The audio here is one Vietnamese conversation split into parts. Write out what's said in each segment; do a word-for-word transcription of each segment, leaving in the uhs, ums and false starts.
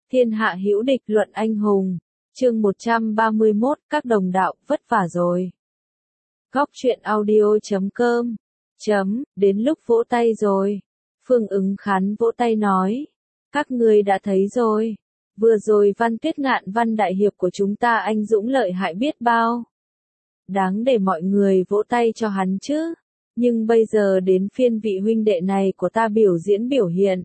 Thiên hạ hữu địch luận anh hùng. Chương một trăm ba mươi mốt, các đồng đạo, vất vả rồi. Góc truyện audio chấm com. Chấm, đến lúc vỗ tay rồi. Phương Ứng Khán vỗ tay nói. Các người đã thấy rồi. Vừa rồi Văn Tuyết Ngạn Văn đại hiệp của chúng ta anh dũng lợi hại biết bao. Đáng để mọi người vỗ tay cho hắn chứ. Nhưng bây giờ đến phiên vị huynh đệ này của ta biểu diễn biểu hiện.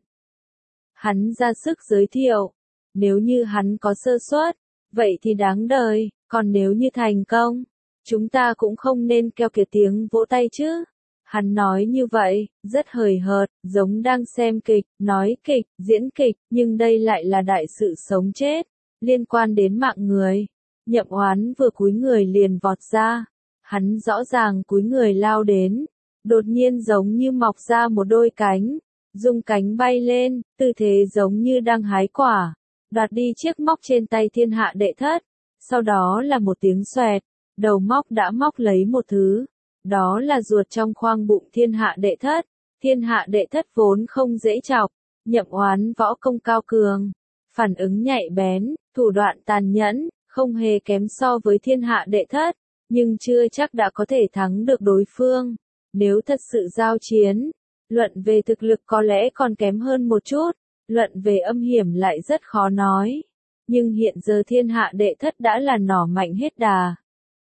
Hắn ra sức giới thiệu. Nếu như hắn có sơ suất, vậy thì đáng đời, còn nếu như thành công, chúng ta cũng không nên kêu kiệt tiếng vỗ tay chứ. Hắn nói như vậy, rất hời hợt, giống đang xem kịch, nói kịch, diễn kịch, nhưng đây lại là đại sự sống chết, liên quan đến mạng người. Nhậm Oán vừa cúi người liền vọt ra, hắn rõ ràng cúi người lao đến, đột nhiên giống như mọc ra một đôi cánh, rung cánh bay lên, tư thế giống như đang hái quả, đoạt đi chiếc móc trên tay thiên hạ đệ thất. Sau đó là một tiếng xoẹt, đầu móc đã móc lấy một thứ, đó là ruột trong khoang bụng thiên hạ đệ thất. Thiên hạ đệ thất vốn không dễ chọc, Nhậm Oán võ công cao cường, phản ứng nhạy bén, thủ đoạn tàn nhẫn, không hề kém so với thiên hạ đệ thất, nhưng chưa chắc đã có thể thắng được đối phương. Nếu thật sự giao chiến, luận về thực lực có lẽ còn kém hơn một chút, luận về âm hiểm lại rất khó nói. Nhưng hiện giờ thiên hạ đệ thất đã là nỏ mạnh hết đà.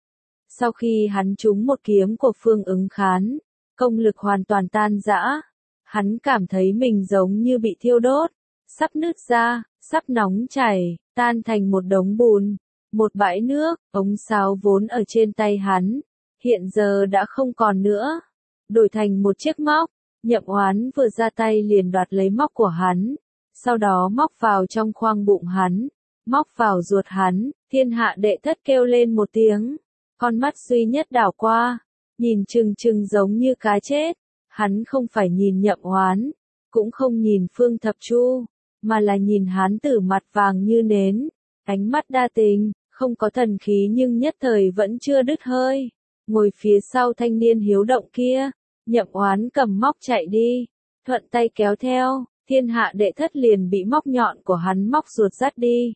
Sau khi hắn trúng một kiếm của Phương Ứng Khán, công lực hoàn toàn tan rã. Hắn cảm thấy mình giống như bị thiêu đốt, sắp nứt ra, sắp nóng chảy, tan thành một đống bùn, một bãi nước. Ống sáo vốn ở trên tay hắn, hiện giờ đã không còn nữa, đổi thành một chiếc móc. Nhậm Oán vừa ra tay liền đoạt lấy móc của hắn, sau đó móc vào trong khoang bụng hắn, móc vào ruột hắn. Thiên hạ đệ thất kêu lên một tiếng, con mắt duy nhất đảo qua, nhìn chừng chừng giống như cá chết. Hắn không phải nhìn Nhậm Oán, cũng không nhìn Phương Thập Chu, mà là nhìn hắn tử mặt vàng như nến, ánh mắt đa tình, không có thần khí nhưng nhất thời vẫn chưa đứt hơi. Ngồi phía sau thanh niên hiếu động kia, Nhậm Oán cầm móc chạy đi, thuận tay kéo theo, thiên hạ đệ thất liền bị móc nhọn của hắn móc ruột dắt đi.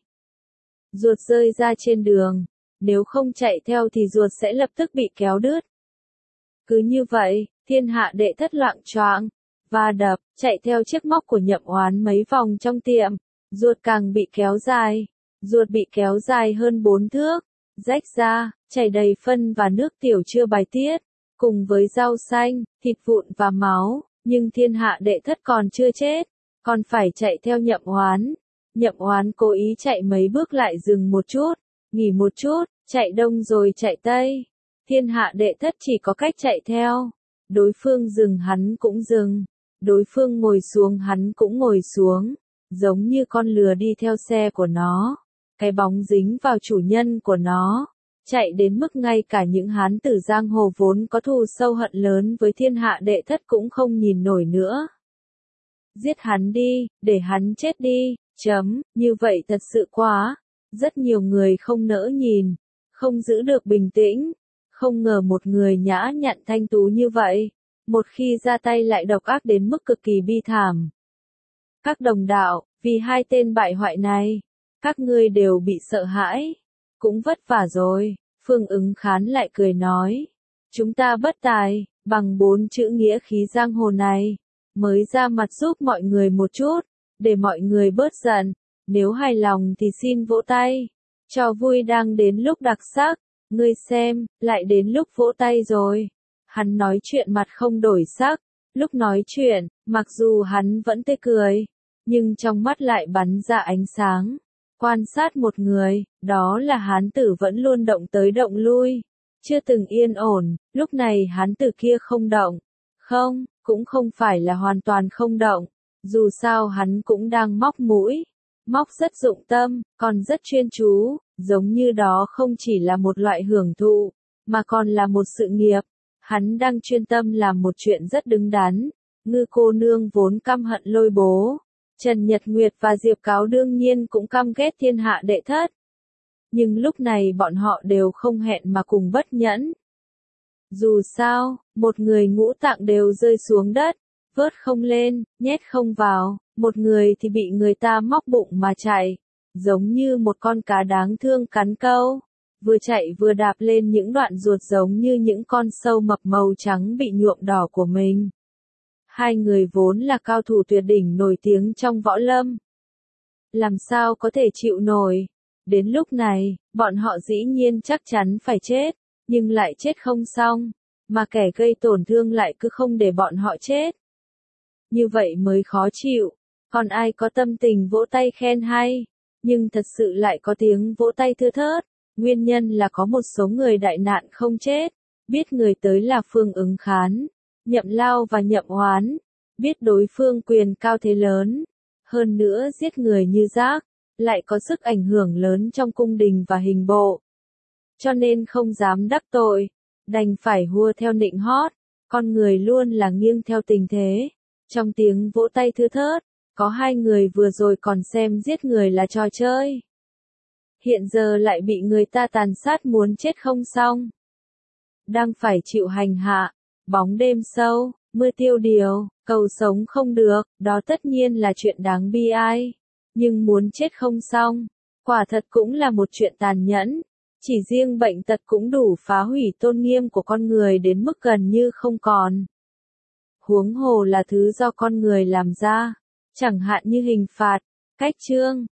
Ruột rơi ra trên đường, nếu không chạy theo thì ruột sẽ lập tức bị kéo đứt. Cứ như vậy, thiên hạ đệ thất loạng choạng, va đập, chạy theo chiếc móc của Nhậm Oán mấy vòng trong tiệm, ruột càng bị kéo dài, ruột bị kéo dài hơn bốn thước, rách ra, chảy đầy phân và nước tiểu chưa bài tiết, cùng với rau xanh, thịt vụn và máu, nhưng thiên hạ đệ thất còn chưa chết, còn phải chạy theo Nhậm Oán. Nhậm Oán cố ý chạy mấy bước lại dừng một chút, nghỉ một chút, chạy đông rồi chạy tây. Thiên hạ đệ thất chỉ có cách chạy theo. Đối phương dừng hắn cũng dừng, đối phương ngồi xuống hắn cũng ngồi xuống, giống như con lừa đi theo xe của nó, cái bóng dính vào chủ nhân của nó, chạy đến mức ngay cả những hán tử giang hồ vốn có thù sâu hận lớn với thiên hạ đệ thất cũng không nhìn nổi nữa. Giết hắn đi, để hắn chết đi, chấm, như vậy thật sự quá. Rất nhiều người không nỡ nhìn, không giữ được bình tĩnh. Không ngờ một người nhã nhặn thanh tú như vậy, một khi ra tay lại độc ác đến mức cực kỳ bi thảm. Các đồng đạo, vì hai tên bại hoại này, các ngươi đều bị sợ hãi, cũng vất vả rồi. Phương Ứng Khán lại cười nói, chúng ta bất tài, bằng bốn chữ nghĩa khí giang hồ này, mới ra mặt giúp mọi người một chút, để mọi người bớt giận. Nếu hài lòng thì xin vỗ tay, trò vui đang đến lúc đặc sắc. Ngươi xem, lại đến lúc vỗ tay rồi. Hắn nói chuyện mặt không đổi sắc, lúc nói chuyện, mặc dù hắn vẫn tươi cười, nhưng trong mắt lại bắn ra ánh sáng. Quan sát một người, đó là hán tử vẫn luôn động tới động lui, chưa từng yên ổn. Lúc này hán tử kia không động, không, cũng không phải là hoàn toàn không động, dù sao hắn cũng đang móc mũi, móc rất dụng tâm, còn rất chuyên chú. Giống như đó không chỉ là một loại hưởng thụ, mà còn là một sự nghiệp. Hắn đang chuyên tâm làm một chuyện rất đứng đắn. Ngư cô nương vốn căm hận Lôi Bố, Trần Nhật Nguyệt và Diệp Cáo đương nhiên cũng căm ghét thiên hạ đệ thất. Nhưng lúc này bọn họ đều không hẹn mà cùng bất nhẫn. Dù sao, một người ngũ tạng đều rơi xuống đất, vớt không lên, nhét không vào, một người thì bị người ta móc bụng mà chạy. giống như một con cá đáng thương cắn câu, vừa chạy vừa đạp lên những đoạn ruột giống như những con sâu mập màu trắng bị nhuộm đỏ của mình. Hai người vốn là cao thủ tuyệt đỉnh nổi tiếng trong võ lâm. Làm sao có thể chịu nổi? Đến lúc này, bọn họ dĩ nhiên chắc chắn phải chết, nhưng lại chết không xong, mà kẻ gây tổn thương lại cứ không để bọn họ chết. Như vậy mới khó chịu, còn ai có tâm tình vỗ tay khen hay, nhưng thật sự lại có tiếng vỗ tay thưa thớt. Nguyên nhân là có một số người đại nạn không chết, biết người tới là Phương Ứng Khán, Nhậm Lao và Nhậm Hoán, biết đối phương quyền cao thế lớn, hơn nữa giết người như rác, lại có sức ảnh hưởng lớn trong cung đình và hình bộ. Cho nên không dám đắc tội, đành phải hua theo nịnh hót, con người luôn là nghiêng theo tình thế. Trong tiếng vỗ tay thưa thớt, có hai người vừa rồi còn xem giết người là trò chơi. Hiện giờ lại bị người ta tàn sát muốn chết không xong. Đang phải chịu hành hạ, bóng đêm sâu, mưa tiêu điều, cầu sống không được, đó tất nhiên là chuyện đáng bi ai. Nhưng muốn chết không xong, quả thật cũng là một chuyện tàn nhẫn. Chỉ riêng bệnh tật cũng đủ phá hủy tôn nghiêm của con người đến mức gần như không còn. Huống hồ là thứ do con người làm ra, chẳng hạn như hình phạt, cách chương,